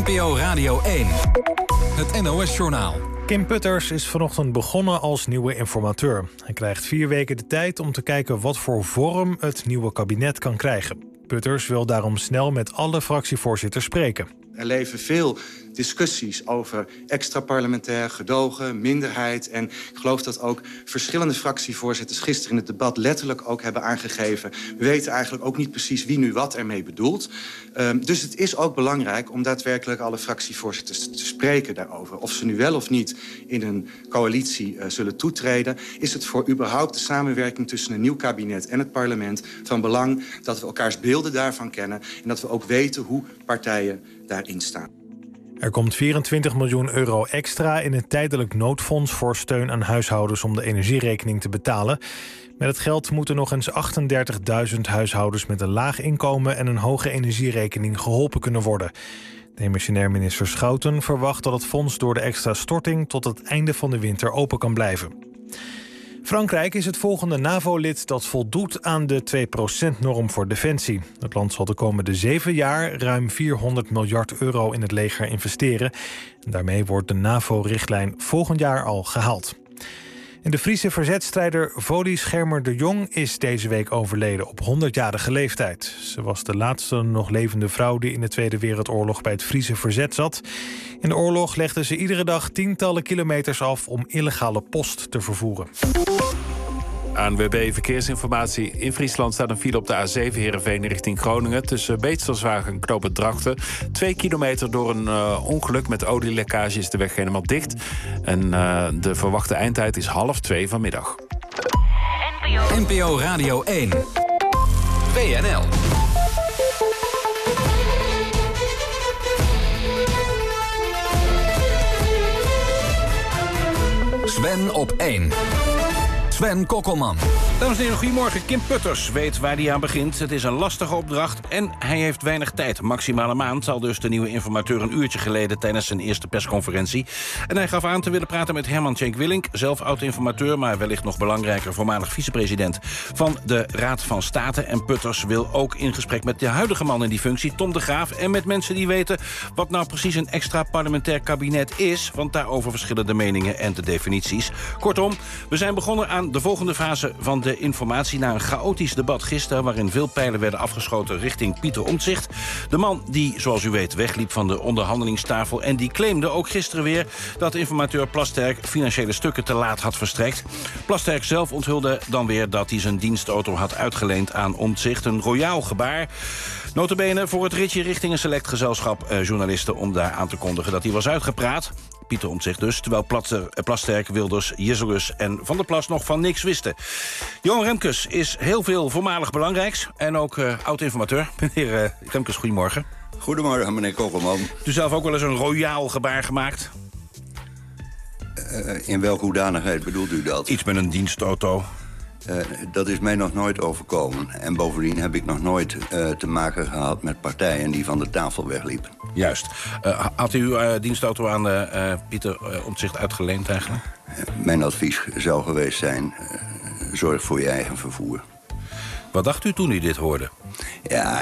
NPO Radio 1. Het NOS-journaal. Kim Putters is vanochtend begonnen als nieuwe informateur. Hij krijgt 4 weken de tijd om te kijken wat voor vorm het nieuwe kabinet kan krijgen. Putters wil daarom snel met alle fractievoorzitters spreken. Er leven veel discussies over extraparlementair gedogen, minderheid. En ik geloof dat ook verschillende fractievoorzitters gisteren in het debat letterlijk ook hebben aangegeven. We weten eigenlijk ook niet precies wie nu wat ermee bedoelt. Dus het is ook belangrijk om daadwerkelijk alle fractievoorzitters te spreken daarover. Of ze nu wel of niet in een coalitie zullen toetreden. Is het voor überhaupt de samenwerking tussen een nieuw kabinet en het parlement van belang dat we elkaars beelden daarvan kennen en dat we ook weten hoe partijen daarin staan. Er komt 24 miljoen euro extra in een tijdelijk noodfonds voor steun aan huishoudens om de energierekening te betalen. Met het geld moeten nog eens 38.000 huishoudens met een laag inkomen en een hoge energierekening geholpen kunnen worden. Demissionair minister Schouten verwacht dat het fonds door de extra storting tot het einde van de winter open kan blijven. Frankrijk is het volgende NAVO-lid dat voldoet aan de 2%-norm voor defensie. Het land zal de komende 7 jaar ruim 400 miljard euro in het leger investeren. En daarmee wordt de NAVO-richtlijn volgend jaar al gehaald. En de Friese verzetstrijder Vody Schermer de Jong is deze week overleden op 100-jarige leeftijd. Ze was de laatste nog levende vrouw die in de Tweede Wereldoorlog bij het Friese verzet zat. In de oorlog legde ze iedere dag tientallen kilometers af om illegale post te vervoeren. ANWB Verkeersinformatie. In Friesland staat een file op de A7 Heerenveen richting Groningen. Tussen Beetselswagen en Knoop het Drachten. 2 kilometer door een ongeluk met olielekkage is de weg helemaal dicht. En de verwachte eindtijd is 1:30 vanmiddag. NPO Radio 1. WNL. Sven op 1. Sven Kokkelman. Dames en heren, goedemorgen. Kim Putters weet waar hij aan begint. Het is een lastige opdracht en hij heeft weinig tijd. Maximale maand, al dus de nieuwe informateur een uurtje geleden tijdens zijn eerste persconferentie. En hij gaf aan te willen praten met Herman Tjenk Willink, zelf oud-informateur, maar wellicht nog belangrijker, voormalig vicepresident van de Raad van State. En Putters wil ook in gesprek met de huidige man in die functie, Tom de Graaf, en met mensen die weten wat nou precies een extra parlementair kabinet is, want daarover verschillen de meningen en de definities. Kortom, we zijn begonnen aan de volgende fase van de informatie na een chaotisch debat gisteren, waarin veel pijlen werden afgeschoten richting Pieter Omtzigt. De man die, zoals u weet, wegliep van de onderhandelingstafel en die claimde ook gisteren weer dat informateur Plasterk financiële stukken te laat had verstrekt. Plasterk zelf onthulde dan weer dat hij zijn dienstauto had uitgeleend aan Omtzigt. Een royaal gebaar. Nota bene voor het ritje richting een select gezelschap journalisten om daar aan te kondigen dat hij was uitgepraat. Pieter Omtzigt dus, terwijl Plasterk, Wilders, Jezelus en Van der Plas nog van niks wisten. Johan Remkes is heel veel voormalig belangrijks en ook oud-informateur. Meneer Remkes, goedemorgen. Goedemorgen, meneer Kokkelman. U zelf ook wel eens een royaal gebaar gemaakt? In welke hoedanigheid bedoelt u dat? Iets met een dienstauto. Dat is mij nog nooit overkomen. En bovendien heb ik nog nooit te maken gehad met partijen die van de tafel wegliepen. Juist. Had u uw dienstauto aan Pieter Omtzigt uitgeleend eigenlijk? Mijn advies zou geweest zijn, zorg voor je eigen vervoer. Wat dacht u toen u dit hoorde? Ja,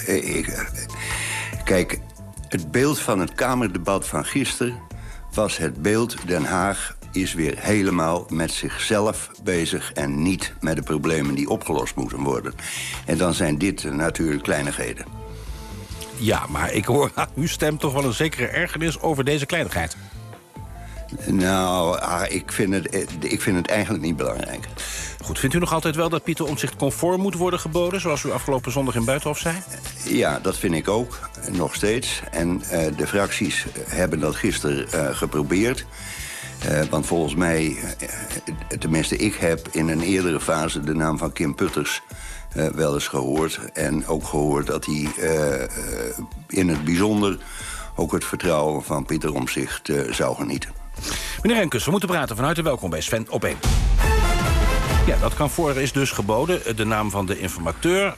kijk, het beeld van het Kamerdebat van gisteren was het beeld Den Haag is weer helemaal met zichzelf bezig en niet met de problemen die opgelost moeten worden. En dan zijn dit natuurlijk kleinigheden. Ja, maar ik hoor aan uw stem toch wel een zekere ergernis over deze kleinigheid. Nou, ik vind het eigenlijk niet belangrijk. Goed, vindt u nog altijd wel dat Pieter Omtzigt conform moet worden geboden, zoals u afgelopen zondag in Buitenhof zei? Ja, dat vind ik ook, nog steeds. En de fracties hebben dat gisteren geprobeerd. Want volgens mij, tenminste ik heb in een eerdere fase de naam van Kim Putters wel eens gehoord. En ook gehoord dat hij in het bijzonder ook het vertrouwen van Pieter Omtzigt zou genieten. Meneer Remkes, we moeten praten. Van harte welkom bij Sven op 1. Ja, dat kan voor is dus geboden. De naam van de informateur.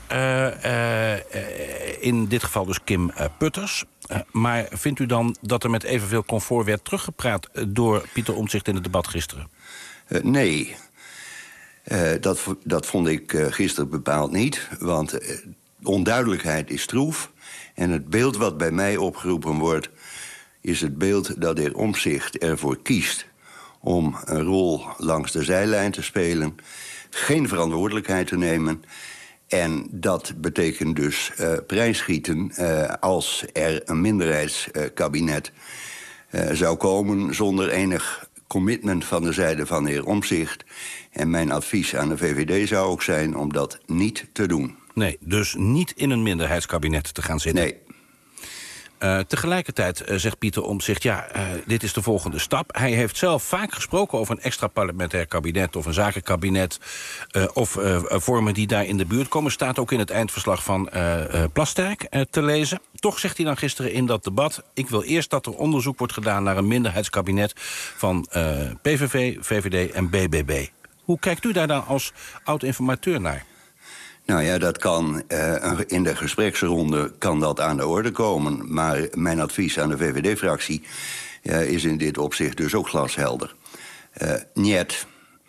In dit geval dus Kim Putters. Maar vindt u dan dat er met evenveel comfort werd teruggepraat door Pieter Omtzigt in het debat gisteren? Nee. Dat vond ik gisteren bepaald niet. Want onduidelijkheid is troef. En het beeld wat bij mij opgeroepen wordt, is het beeld dat de heer Omtzigt ervoor kiest om een rol langs de zijlijn te spelen, geen verantwoordelijkheid te nemen. En dat betekent dus prijsschieten als er een minderheidskabinet zou komen zonder enig commitment van de zijde van de heer Omtzigt. En mijn advies aan de VVD zou ook zijn om dat niet te doen. Nee, dus niet in een minderheidskabinet te gaan zitten. Nee. Tegelijkertijd zegt Pieter Omtzigt, dit is de volgende stap. Hij heeft zelf vaak gesproken over een extra parlementair kabinet of een zakenkabinet of vormen die daar in de buurt komen. Staat ook in het eindverslag van Plasterk te lezen. Toch zegt hij dan gisteren in dat debat, ik wil eerst dat er onderzoek wordt gedaan naar een minderheidskabinet van PVV, VVD en BBB. Hoe kijkt u daar dan als oud-informateur naar? Nou ja, dat kan in de gespreksronde kan dat aan de orde komen. Maar mijn advies aan de VVD-fractie is in dit opzicht dus ook glashelder. Niet.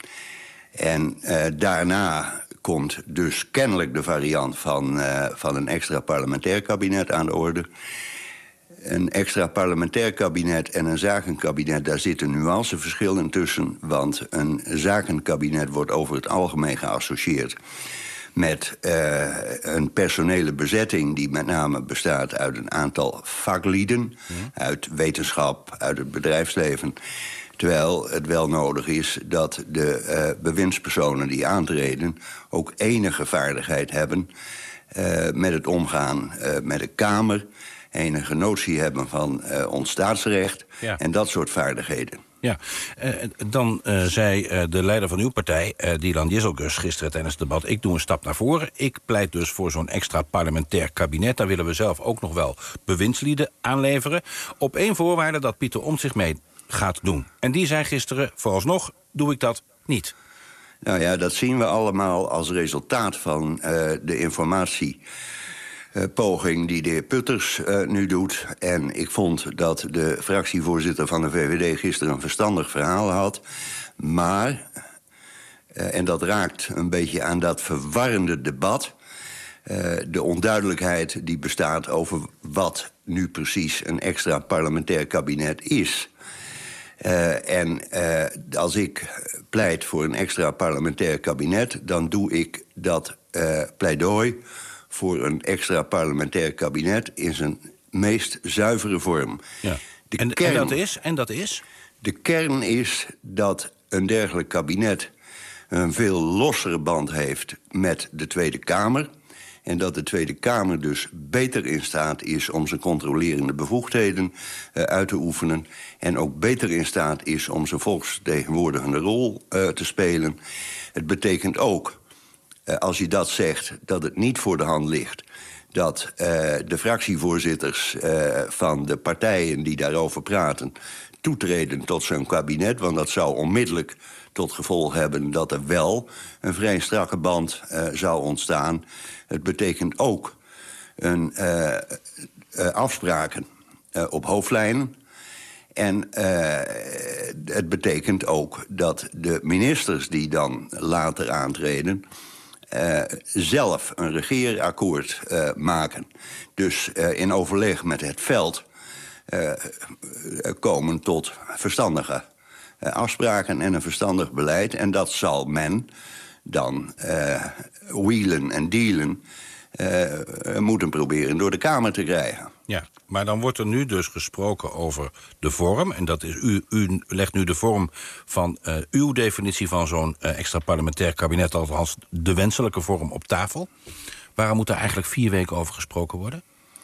En daarna komt dus kennelijk de variant van een extra parlementair kabinet aan de orde. Een extra parlementair kabinet en een zakenkabinet, daar zitten nuanceverschillen tussen. Want een zakenkabinet wordt over het algemeen geassocieerd met een personele bezetting die met name bestaat uit een aantal vaklieden, uit wetenschap, uit het bedrijfsleven. Terwijl het wel nodig is dat de bewindspersonen die aantreden ook enige vaardigheid hebben met het omgaan met de Kamer, enige notie hebben van ons staatsrecht en dat soort vaardigheden. Ja, dan zei de leider van uw partij, Dylan Jezelgus, gisteren tijdens het debat, ik doe een stap naar voren. Ik pleit dus voor zo'n extra parlementair kabinet. Daar willen we zelf ook nog wel bewindslieden aanleveren. Op één voorwaarde, dat Pieter Omtzigt mee gaat doen. En die zei gisteren, vooralsnog doe ik dat niet. Nou ja, dat zien we allemaal als resultaat van de informatiepoging die de heer Putters nu doet. En ik vond dat de fractievoorzitter van de VVD gisteren een verstandig verhaal had. Maar, en dat raakt een beetje aan dat verwarrende debat, de onduidelijkheid die bestaat over wat nu precies een extra parlementair kabinet is. Als ik pleit voor een extra parlementair kabinet, dan doe ik dat pleidooi voor een extra parlementair kabinet in zijn meest zuivere vorm. Ja. En dat is? De kern is dat een dergelijk kabinet een veel lossere band heeft met de Tweede Kamer. En dat de Tweede Kamer dus beter in staat is om zijn controlerende bevoegdheden uit te oefenen. En ook beter in staat is om zijn volksvertegenwoordigende rol te spelen. Het betekent ook, als je dat zegt, dat het niet voor de hand ligt dat de fractievoorzitters van de partijen die daarover praten toetreden tot zo'n kabinet. Want dat zou onmiddellijk tot gevolg hebben dat er wel een vrij strakke band zou ontstaan. Het betekent ook afspraken op hoofdlijnen. En het betekent ook dat de ministers die dan later aantreden zelf een regeerakkoord maken. Dus in overleg met het veld komen tot verstandige afspraken en een verstandig beleid. En dat zal men dan wheelen en dealen moeten proberen door de Kamer te krijgen. Ja, maar dan wordt er nu dus gesproken over de vorm. En dat is u legt nu de vorm van uw definitie van zo'n extra parlementair kabinet, althans de wenselijke vorm, op tafel. Waarom moet er eigenlijk 4 weken over gesproken worden?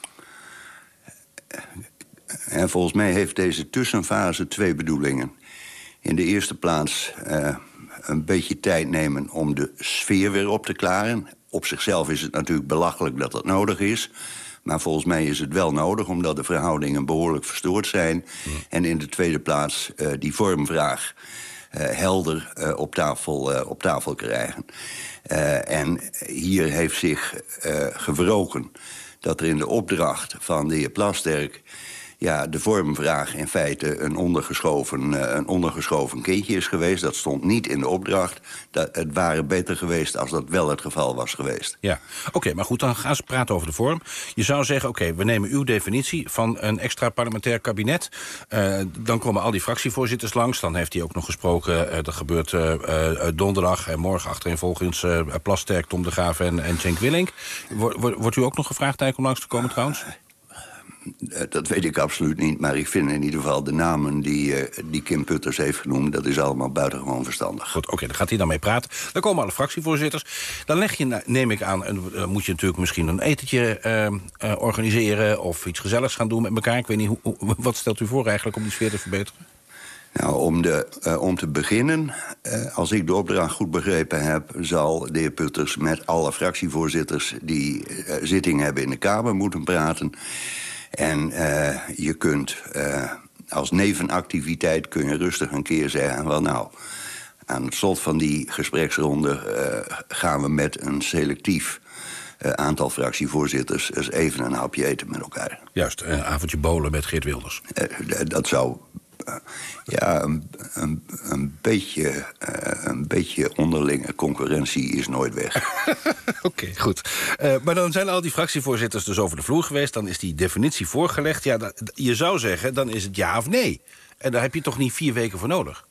En volgens mij heeft deze tussenfase 2 bedoelingen. In de eerste plaats een beetje tijd nemen om de sfeer weer op te klaren. Op zichzelf is het natuurlijk belachelijk dat dat nodig is. Maar volgens mij is het wel nodig, omdat de verhoudingen behoorlijk verstoord zijn. Ja. En in de tweede plaats die vormvraag helder op tafel krijgen. En hier heeft zich gewroken dat er in de opdracht van de heer Plasterk de vormvraag in feite een ondergeschoven kindje is geweest. Dat stond niet in de opdracht. Het waren beter geweest als dat wel het geval was geweest. Ja, oké, maar goed, dan gaan ze praten over de vorm. Je zou zeggen, oké, we nemen uw definitie van een extra parlementair kabinet. Dan komen al die fractievoorzitters langs. Dan heeft hij ook nog gesproken, dat gebeurt donderdag en morgen achtereenvolgens Plasterk, Tom de Graaf en Cenk Willink. Wordt u ook nog gevraagd om langs te komen trouwens? Dat weet ik absoluut niet, maar ik vind in ieder geval de namen die Kim Putters heeft genoemd, dat is allemaal buitengewoon verstandig. Goed, oké, dan gaat hij dan mee praten. Dan komen alle fractievoorzitters. Dan leg je, neem ik aan, moet je natuurlijk misschien een etentje organiseren of iets gezelligs gaan doen met elkaar. Ik weet niet, wat stelt u voor eigenlijk om die sfeer te verbeteren? Nou, om te beginnen, als ik de opdracht goed begrepen heb, zal de heer Putters met alle fractievoorzitters die zitting hebben in de Kamer moeten praten. En je kunt als nevenactiviteit kun je rustig een keer zeggen, wel nou, aan het slot van die gespreksronde gaan we met een selectief aantal fractievoorzitters eens even een hapje eten met elkaar. Juist, een avondje bowlen met Geert Wilders. Dat zou een beetje onderlinge concurrentie is nooit weg. Oké, goed. Maar dan zijn al die fractievoorzitters dus over de vloer geweest. Dan is die definitie voorgelegd. Ja, je zou zeggen, dan is het ja of nee. En daar heb je toch niet 4 weken voor nodig?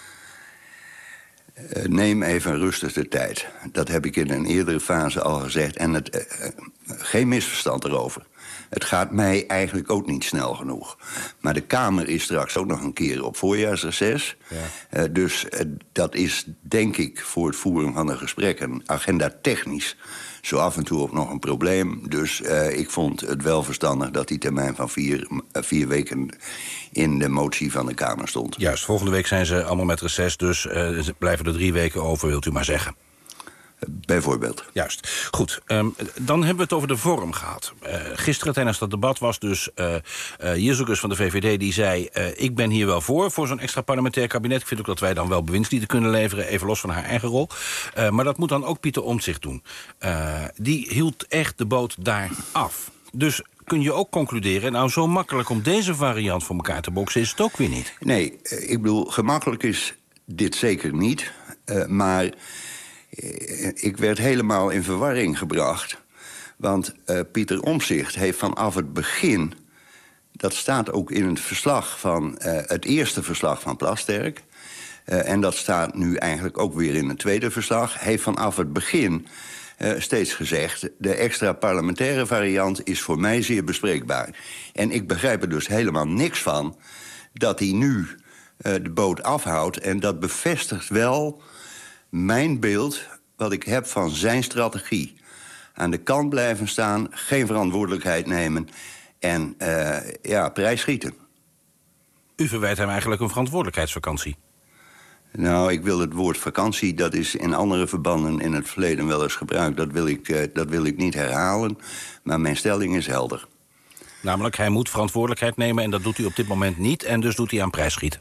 Neem even rustig de tijd. Dat heb ik in een eerdere fase al gezegd. En geen misverstand erover. Het gaat mij eigenlijk ook niet snel genoeg. Maar de Kamer is straks ook nog een keer op voorjaarsreces. Ja. Dus dat is, denk ik, voor het voeren van de gesprekken agenda technisch zo af en toe ook nog een probleem. Dus ik vond het wel verstandig dat die termijn van 4 weken in de motie van de Kamer stond. Juist, volgende week zijn ze allemaal met reces, dus blijven er 3 weken over, wilt u maar zeggen. Bijvoorbeeld. Juist. Goed, dan hebben we het over de vorm gehad. Gisteren tijdens dat debat was dus Jezus van de VVD die zei, ik ben hier wel voor zo'n extra parlementair kabinet. Ik vind ook dat wij dan wel bewindslieden kunnen leveren, even los van haar eigen rol. Maar dat moet dan ook Pieter Omtzigt doen. Die hield echt de boot daar af. Dus kun je ook concluderen, nou zo makkelijk om deze variant voor elkaar te boksen is het ook weer niet. Nee, ik bedoel, gemakkelijk is dit zeker niet. Maar ik werd helemaal in verwarring gebracht. Want Pieter Omtzigt heeft vanaf het begin, dat staat ook in het verslag van het eerste verslag van Plasterk, en dat staat nu eigenlijk ook weer in het tweede verslag, heeft vanaf het begin steeds gezegd, de extra parlementaire variant is voor mij zeer bespreekbaar. En ik begrijp er dus helemaal niks van dat hij nu de boot afhoudt. En dat bevestigt wel mijn beeld, wat ik heb van zijn strategie. Aan de kant blijven staan, geen verantwoordelijkheid nemen en prijsschieten. U verwijt hem eigenlijk een verantwoordelijkheidsvakantie. Nou, ik wil het woord vakantie, dat is in andere verbanden in het verleden wel eens gebruikt. Dat wil ik niet herhalen, maar mijn stelling is helder. Namelijk, hij moet verantwoordelijkheid nemen en dat doet hij op dit moment niet, en dus doet hij aan prijsschieten.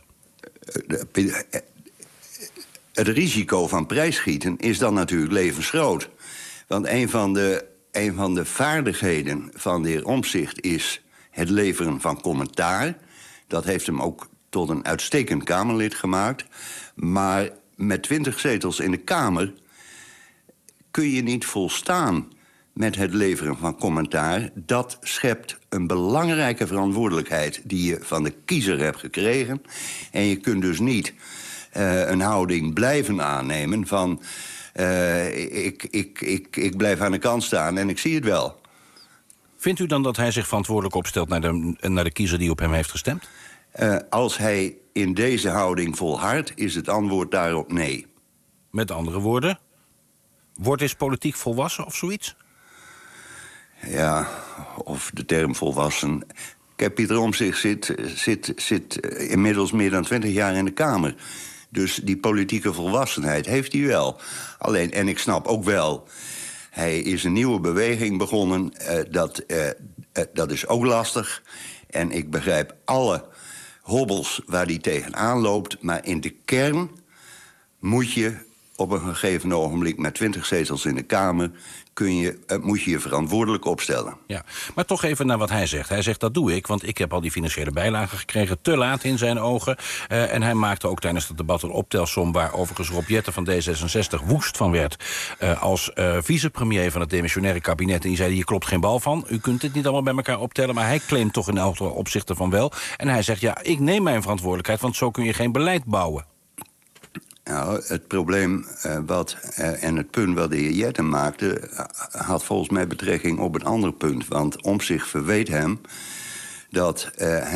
Het risico van prijsschieten is dan natuurlijk levensgroot. Want een van de vaardigheden van de heer Omtzigt is het leveren van commentaar. Dat heeft hem ook tot een uitstekend Kamerlid gemaakt. Maar met 20 zetels in de Kamer kun je niet volstaan met het leveren van commentaar. Dat schept een belangrijke verantwoordelijkheid die je van de kiezer hebt gekregen. En je kunt dus niet een houding blijven aannemen van ik blijf aan de kant staan en ik zie het wel. Vindt u dan dat hij zich verantwoordelijk opstelt naar de kiezer die op hem heeft gestemd? Als hij in deze houding volhardt, is het antwoord daarop nee. Met andere woorden, wordt is politiek volwassen of zoiets? Ja, of de term volwassen. Kijk, Pieter Omtzigt zit inmiddels meer dan 20 jaar in de Kamer. Dus die politieke volwassenheid heeft hij wel. Alleen, en ik snap ook wel, hij is een nieuwe beweging begonnen. Dat is ook lastig. En ik begrijp alle hobbels waar hij tegenaan loopt. Maar in de kern moet je op een gegeven ogenblik met 20 zetels in de Kamer moet je je verantwoordelijk opstellen. Ja, maar toch even naar wat hij zegt. Hij zegt, dat doe ik, want ik heb al die financiële bijlagen gekregen, te laat in zijn ogen. En hij maakte ook tijdens het debat een optelsom waar overigens Rob Jetten van D66 woest van werd als vicepremier van het demissionaire kabinet. En die zei, hier klopt geen bal van. U kunt dit niet allemaal bij elkaar optellen, maar hij claimt toch in elk opzichte van wel. En hij zegt, ja, ik neem mijn verantwoordelijkheid, want zo kun je geen beleid bouwen. Nou, het probleem en het punt wat de heer Jetten maakte had volgens mij betrekking op een ander punt. Want Omtzigt verweet hem dat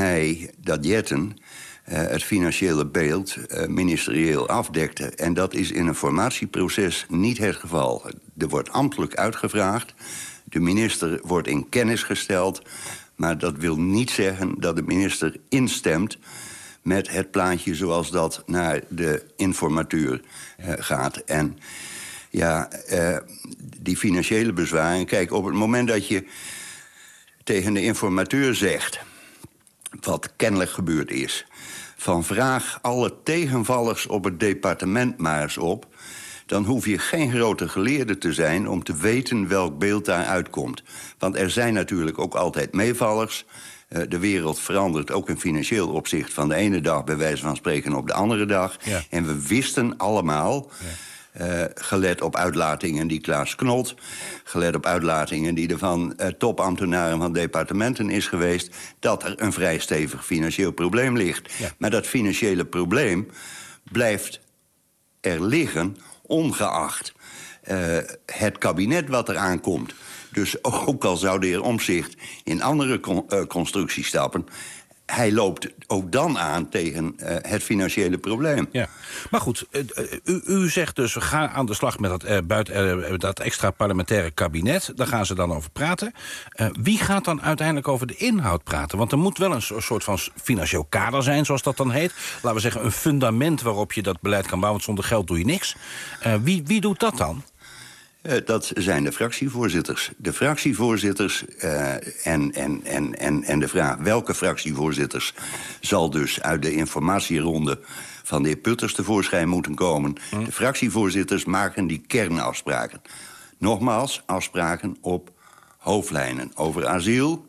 Jetten het financiële beeld ministerieel afdekte. En dat is in een formatieproces niet het geval. Er wordt ambtelijk uitgevraagd, de minister wordt in kennis gesteld, maar dat wil niet zeggen dat de minister instemt met het plaatje zoals dat naar de informateur gaat. En ja, die financiële bezwaren. Kijk, op het moment dat je tegen de informateur zegt, wat kennelijk gebeurd is, van vraag alle tegenvallers op het departement maar eens op, dan hoef je geen grote geleerde te zijn om te weten welk beeld daar uitkomt. Want er zijn natuurlijk ook altijd meevallers. De wereld verandert ook in financieel opzicht van de ene dag bij wijze van spreken op de andere dag. Ja. En we wisten allemaal, gelet op uitlatingen die Klaas Knot, gelet op uitlatingen die er van topambtenaren van departementen is geweest, dat er een vrij stevig financieel probleem ligt. Ja. Maar dat financiële probleem blijft er liggen, ongeacht het kabinet wat er aankomt. Dus ook al zou de heer Omtzigt in andere constructies stappen, hij loopt ook dan aan tegen het financiële probleem. Ja. Maar goed, u zegt dus, ga aan de slag met dat extra parlementaire kabinet. Daar gaan ze dan over praten. Wie gaat dan uiteindelijk over de inhoud praten? Want er moet wel een soort van financieel kader zijn, zoals dat dan heet. Laten we zeggen, een fundament waarop je dat beleid kan bouwen, want zonder geld doe je niks. Wie doet dat dan? Dat zijn de fractievoorzitters. De fractievoorzitters en de vraag welke fractievoorzitters zal dus uit de informatieronde van de heer Putters tevoorschijn moeten komen. De fractievoorzitters maken die kernafspraken. Nogmaals, afspraken op hoofdlijnen over asiel,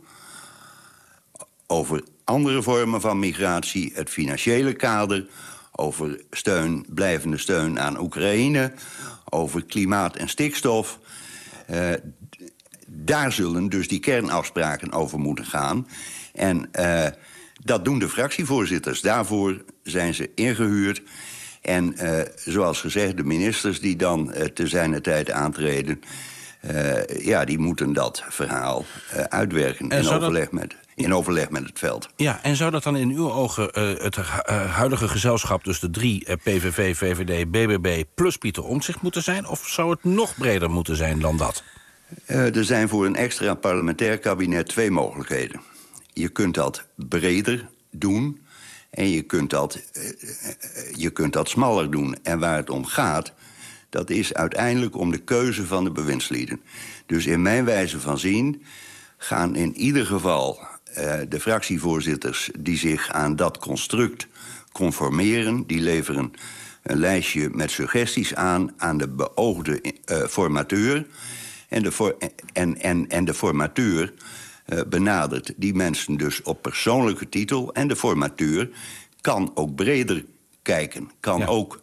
over andere vormen van migratie, het financiële kader, over blijvende steun aan Oekraïne, over klimaat en stikstof. Daar zullen dus die kernafspraken over moeten gaan. En dat doen de fractievoorzitters. Daarvoor zijn ze ingehuurd. En zoals gezegd, de ministers die dan te zijner tijd aantreden, die moeten dat verhaal uitwerken in overleg met het veld. Ja, en zou dat dan in uw ogen het huidige gezelschap, dus de 3 PVV, VVD, BBB plus Pieter Omtzigt moeten zijn? Of zou het nog breder moeten zijn dan dat? Er zijn voor een extra parlementair kabinet 2 mogelijkheden. Je kunt dat breder doen en je kunt dat smaller doen. En waar het om gaat, dat is uiteindelijk om de keuze van de bewindslieden. Dus in mijn wijze van zien gaan in ieder geval de fractievoorzitters die zich aan dat construct conformeren, die leveren een lijstje met suggesties aan de beoogde formateur. En de formateur benadert die mensen dus op persoonlijke titel. En de formateur kan ook breder kijken. Kan ook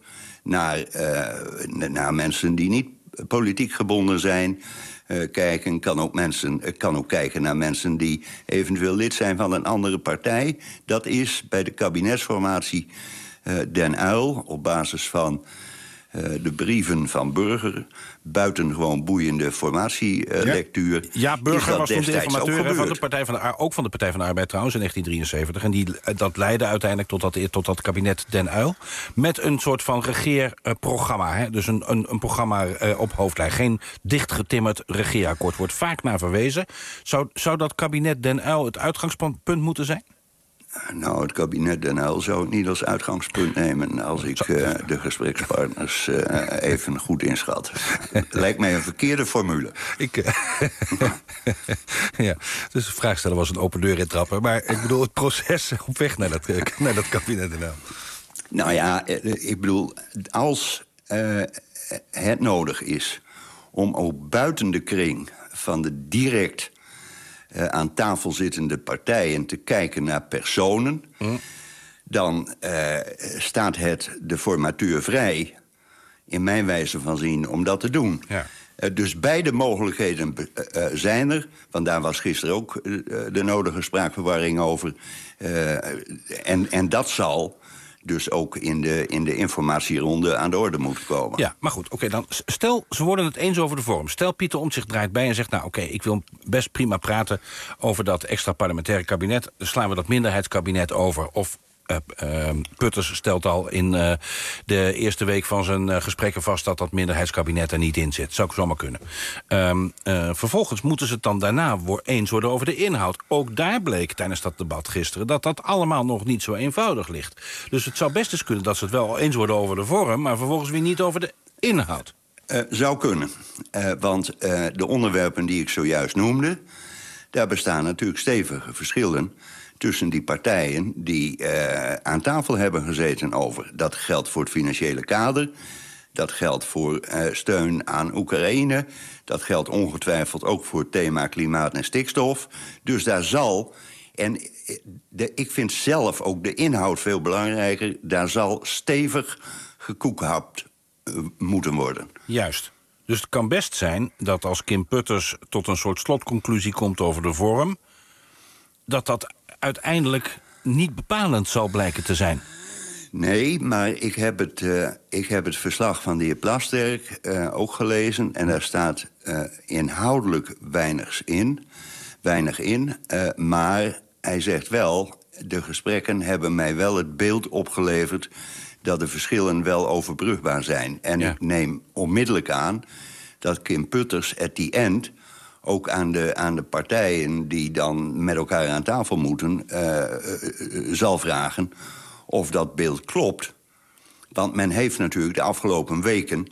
naar mensen die niet politiek gebonden zijn kijken. Kan ook kijken naar mensen die eventueel lid zijn van een andere partij. Dat is bij de kabinetsformatie Den Uyl op basis van de brieven van Burger, buitengewoon boeiende formatielectuur. Ja, Burger was toen de informateur van de Partij van de ook van de Partij van de Arbeid trouwens in 1973. En dat leidde uiteindelijk tot dat kabinet Den Uyl. Met een soort van regeerprogramma. Dus een programma op hoofdlijn. Geen dichtgetimmerd regeerakkoord. Wordt vaak naar verwezen. Zou dat kabinet Den Uyl het uitgangspunt moeten zijn? Nou, het kabinet Den Uyl zou ik niet als uitgangspunt nemen als ik de gesprekspartners even goed inschat. Lijkt mij een verkeerde formule. Ja, dus de vraag stellen was een open deur intrappen. Maar ik bedoel, het proces op weg naar dat kabinet Den Uyl. Nou ja, ik bedoel, als het nodig is om ook buiten de kring van de direct aan tafel zittende partijen te kijken naar personen, dan staat het de formateur vrij, in mijn wijze van zien, om dat te doen. Ja. Dus beide mogelijkheden zijn er. Want daar was gisteren ook de nodige spraakverwarring over. En dat zal dus ook in de informatieronde aan de orde moeten komen. Ja, maar goed, oké, dan stel, ze worden het eens over de vorm. Stel, Pieter Omtzigt draait bij en zegt, nou oké, ik wil best prima praten over dat extra parlementaire kabinet. Dan slaan we dat minderheidskabinet over. Of Putters stelt al in de eerste week van zijn gesprekken vast dat minderheidskabinet er niet in zit. Zou ik zomaar kunnen. Vervolgens moeten ze het dan daarna eens worden over de inhoud. Ook daar bleek tijdens dat debat gisteren dat allemaal nog niet zo eenvoudig ligt. Dus het zou best eens kunnen dat ze het wel eens worden over de vorm, maar vervolgens weer niet over de inhoud. Zou kunnen. Want de onderwerpen die ik zojuist noemde, daar bestaan natuurlijk stevige verschillen tussen die partijen die aan tafel hebben gezeten over. Dat geldt voor het financiële kader. Dat geldt voor steun aan Oekraïne. Dat geldt ongetwijfeld ook voor het thema klimaat en stikstof. Dus daar zal, en ik vind zelf ook de inhoud veel belangrijker, daar zal stevig gekoekhapt moeten worden. Juist. Dus het kan best zijn dat als Kim Putters tot een soort slotconclusie komt over de vorm, dat uiteindelijk niet bepalend zal blijken te zijn. Nee, maar ik heb het verslag van de heer Plasterk ook gelezen, en daar staat inhoudelijk weinig in. Maar hij zegt wel, de gesprekken hebben mij wel het beeld opgeleverd dat de verschillen wel overbrugbaar zijn. En ik neem onmiddellijk aan dat Kim Putters at the end ook aan de partijen die dan met elkaar aan tafel moeten zal vragen of dat beeld klopt. Want men heeft natuurlijk de afgelopen weken,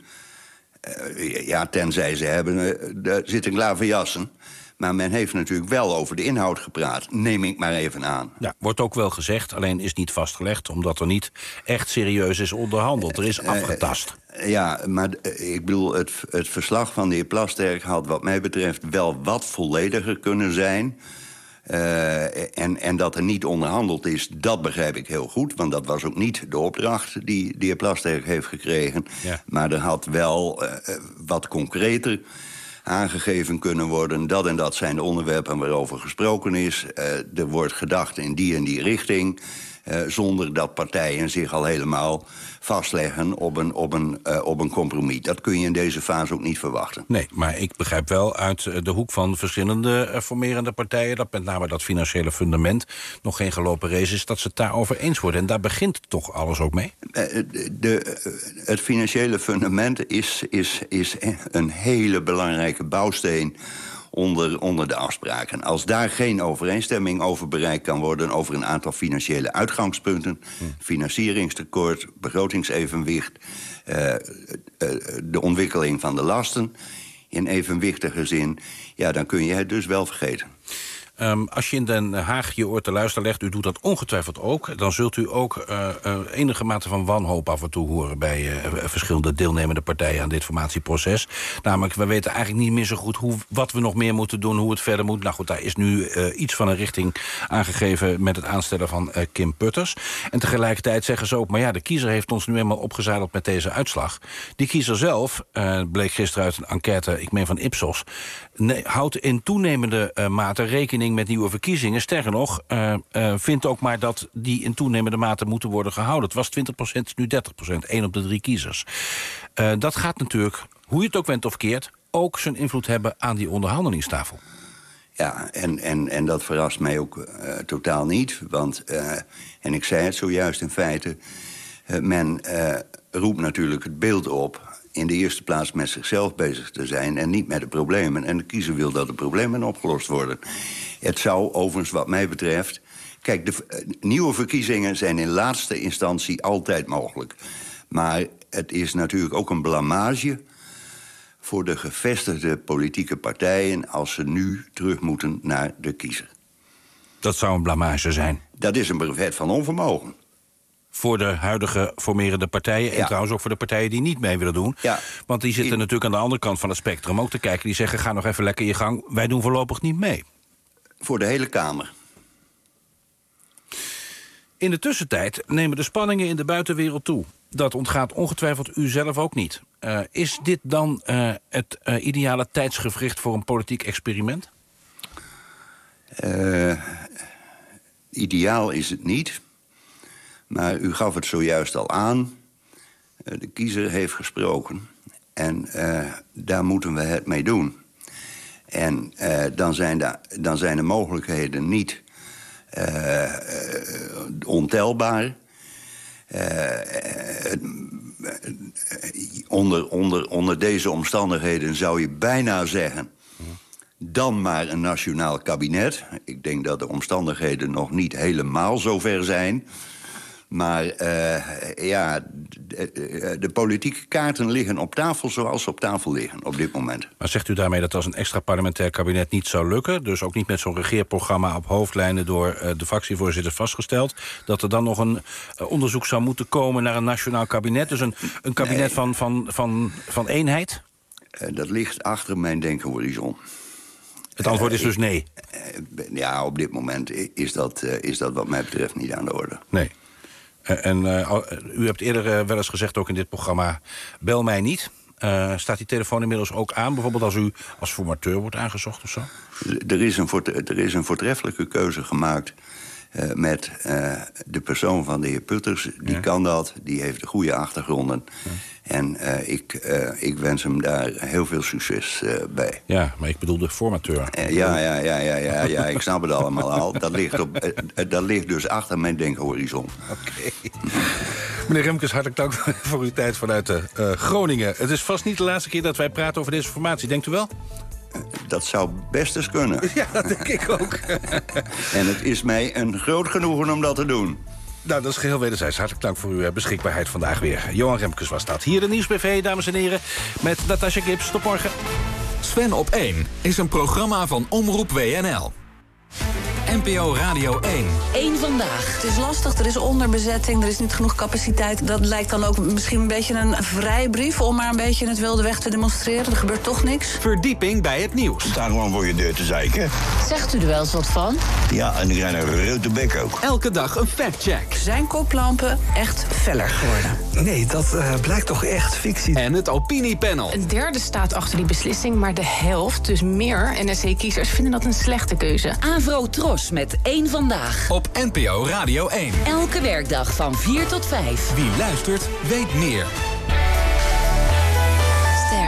tenzij ze er zitten klaverjassen, maar men heeft natuurlijk wel over de inhoud gepraat, neem ik maar even aan. Ja, wordt ook wel gezegd, alleen is niet vastgelegd, omdat er niet echt serieus is onderhandeld. Er is afgetast. Ja, maar ik bedoel, het verslag van de heer Plasterk had wat mij betreft wel wat vollediger kunnen zijn. En dat er niet onderhandeld is, dat begrijp ik heel goed. Want dat was ook niet de opdracht die de heer Plasterk heeft gekregen. Ja. Maar er had wel wat concreter aangegeven kunnen worden. Dat en dat zijn de onderwerpen waarover gesproken is. Er wordt gedacht in die en die richting, zonder dat partijen zich al helemaal vastleggen op een compromis. Dat kun je in deze fase ook niet verwachten. Nee, maar ik begrijp wel uit de hoek van verschillende formerende partijen dat met name dat financiële fundament nog geen gelopen race is, dat ze het daarover eens worden. En daar begint toch alles ook mee? Het financiële fundament is een hele belangrijke bouwsteen onder de afspraken. Als daar geen overeenstemming over bereikt kan worden over een aantal financiële uitgangspunten, financieringstekort, begrotingsevenwicht, de ontwikkeling van de lasten in evenwichtige zin, ja, dan kun je het dus wel vergeten. Als je in Den Haag je oor te luisteren legt, u doet dat ongetwijfeld ook, dan zult u ook enige mate van wanhoop af en toe horen bij verschillende deelnemende partijen aan dit formatieproces. Namelijk, we weten eigenlijk niet meer zo goed wat we nog meer moeten doen, hoe het verder moet. Nou goed, daar is nu iets van een richting aangegeven met het aanstellen van Kim Putters. En tegelijkertijd zeggen ze ook, maar ja, de kiezer heeft ons nu eenmaal opgezadeld met deze uitslag. Die kiezer zelf, bleek gisteren uit een enquête, ik meen van Ipsos, houdt in toenemende mate rekening met nieuwe verkiezingen. Sterker nog, vindt ook maar dat die in toenemende mate moeten worden gehouden. Het was 20%, nu 30%, 1 op de 3 kiezers. Dat gaat natuurlijk, hoe je het ook went of keert, ook zijn invloed hebben aan die onderhandelingstafel. Ja, en dat verrast mij ook totaal niet. Want, en ik zei het zojuist in feite, men roept natuurlijk het beeld op in de eerste plaats met zichzelf bezig te zijn en niet met de problemen. En de kiezer wil dat de problemen opgelost worden. Het zou overigens wat mij betreft, kijk, de nieuwe verkiezingen zijn in laatste instantie altijd mogelijk. Maar het is natuurlijk ook een blamage voor de gevestigde politieke partijen als ze nu terug moeten naar de kiezer. Dat zou een blamage zijn? Dat is een brevet van onvermogen. voor de huidige formerende partijen... en trouwens ook voor de partijen die niet mee willen doen. Ja. Want die zitten natuurlijk aan de andere kant van het spectrum ook te kijken. Die zeggen, ga nog even lekker je gang. Wij doen voorlopig niet mee. Voor de hele Kamer. In de tussentijd nemen de spanningen in de buitenwereld toe. Dat ontgaat ongetwijfeld u zelf ook niet. Is dit dan het ideale tijdsgevricht voor een politiek experiment? Ideaal is het niet. Maar u gaf het zojuist al aan. De kiezer heeft gesproken. En daar moeten we het mee doen. En dan zijn de mogelijkheden niet ontelbaar. Onder deze omstandigheden zou je bijna zeggen... dan maar een nationaal kabinet. Ik denk dat de omstandigheden nog niet helemaal zover zijn... Maar de politieke kaarten liggen op tafel zoals ze op tafel liggen op dit moment. Maar zegt u daarmee dat als een extra parlementair kabinet niet zou lukken... dus ook niet met zo'n regeerprogramma op hoofdlijnen door de fractievoorzitter vastgesteld... dat er dan nog een onderzoek zou moeten komen naar een nationaal kabinet? Dus een kabinet van eenheid? Dat ligt achter mijn denkenhorizon. Het antwoord is dus nee? Ja, op dit moment is dat wat mij betreft niet aan de orde. Nee. En u hebt eerder wel eens gezegd, ook in dit programma... bel mij niet. Staat die telefoon inmiddels ook aan? Bijvoorbeeld als u als formateur wordt aangezocht of zo? Er is een voortreffelijke keuze gemaakt... met de persoon van de heer Putters. Die kan dat, die heeft de goede achtergronden. Ja. En ik wens hem daar heel veel succes bij. Ja, maar ik bedoel de formateur. Ja, ik snap het allemaal al. Dat ligt dus achter mijn denkhorizon. Oké. Meneer Remkes, hartelijk dank voor uw tijd vanuit Groningen. Het is vast niet de laatste keer dat wij praten over deze formatie, denkt u wel? Dat zou best eens kunnen. Ja, dat denk ik ook. En het is mij een groot genoegen om dat te doen. Nou, dat is geheel wederzijds. Hartelijk dank voor uw beschikbaarheid vandaag weer. Johan Remkes was dat. Hier de Nieuwsbv, dames en heren, met Natasja Gibbs. Tot morgen. Sven op 1 is een programma van Omroep WNL. NPO Radio 1. Eén vandaag. Het is lastig, er is onderbezetting, er is niet genoeg capaciteit. Dat lijkt dan ook misschien een beetje een vrijbrief... om maar een beetje het wilde weg te demonstreren. Er gebeurt toch niks. Verdieping bij het nieuws. Sta gewoon voor je deur te zeiken. Zegt u er wel eens wat van? Ja, en die krijgen een grote bek ook. Elke dag een factcheck. Zijn koplampen echt feller geworden? Nee, dat blijkt toch echt fictie. En het opiniepanel. Een derde staat achter die beslissing, maar de helft, dus meer NSC-kiezers... vinden dat een slechte keuze. Avro Tros met Eén vandaag. Op NPO Radio 1. Elke werkdag van 4 tot 5. Wie luistert, weet meer. Ster.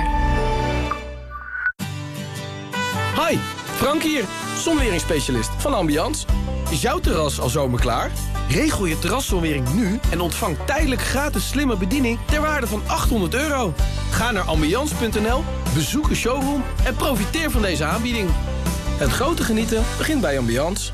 Hi, Frank hier, zonweringsspecialist van Ambiance. Is jouw terras al zomerklaar? Regel je terraszonwering nu en ontvang tijdelijk gratis slimme bediening ter waarde van €800. Ga naar ambiance.nl, bezoek een showroom en profiteer van deze aanbieding. Het grote genieten begint bij Ambiance.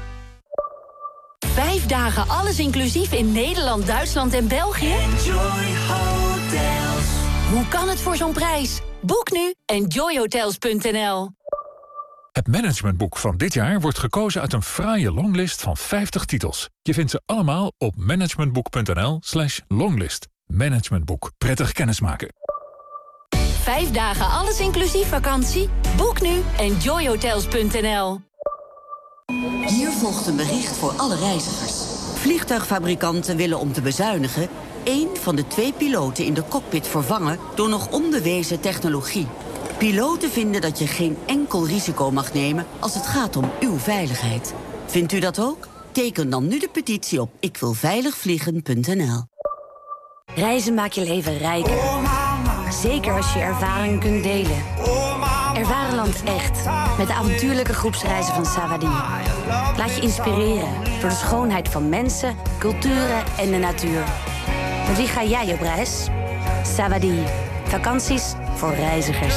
5 dagen alles inclusief in Nederland, Duitsland en België? Enjoy Hotels. Hoe kan het voor zo'n prijs? Boek nu enjoyhotels.nl. Het managementboek van dit jaar wordt gekozen uit een fraaie longlist van 50 titels. Je vindt ze allemaal op managementboek.nl/longlist. Managementboek. Prettig kennismaken. 5 dagen alles inclusief vakantie? Boek nu enjoyhotels.nl. Hier volgt een bericht voor alle reizigers. Vliegtuigfabrikanten willen om te bezuinigen 1 van de 2 piloten in de cockpit vervangen door nog onbewezen technologie. Piloten vinden dat je geen enkel risico mag nemen als het gaat om uw veiligheid. Vindt u dat ook? Teken dan nu de petitie op ikwilveiligvliegen.nl. Reizen maakt je leven rijker. Zeker als je ervaring kunt delen. Ervaar land echt. Met de avontuurlijke groepsreizen van Savadi. Laat je inspireren door de schoonheid van mensen, culturen en de natuur. Met wie ga jij op reis? Savadi. Vakanties voor reizigers.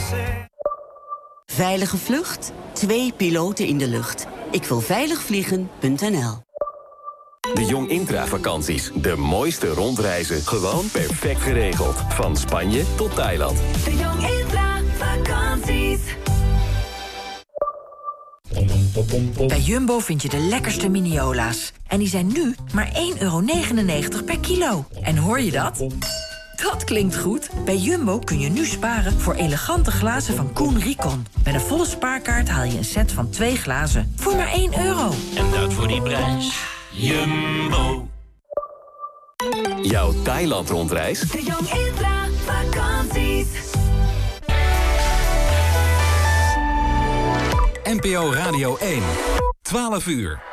Veilige vlucht? 2 piloten in de lucht. Ikwilveiligvliegen.nl. De Jong Intra vakanties. De mooiste rondreizen. Gewoon perfect geregeld. Van Spanje tot Thailand. De Jong Intra vakanties. Bij Jumbo vind je de lekkerste mini-ola's. En die zijn nu maar €1,99 per kilo. En hoor je dat? Dat klinkt goed. Bij Jumbo kun je nu sparen voor elegante glazen van Koen Ricon. Met een volle spaarkaart haal je een set van 2 glazen voor maar €1. En dat voor die prijs. Jumbo. Jouw Thailand-rondreis? De Jong Intra vakanties. NPO Radio 1. 12 uur.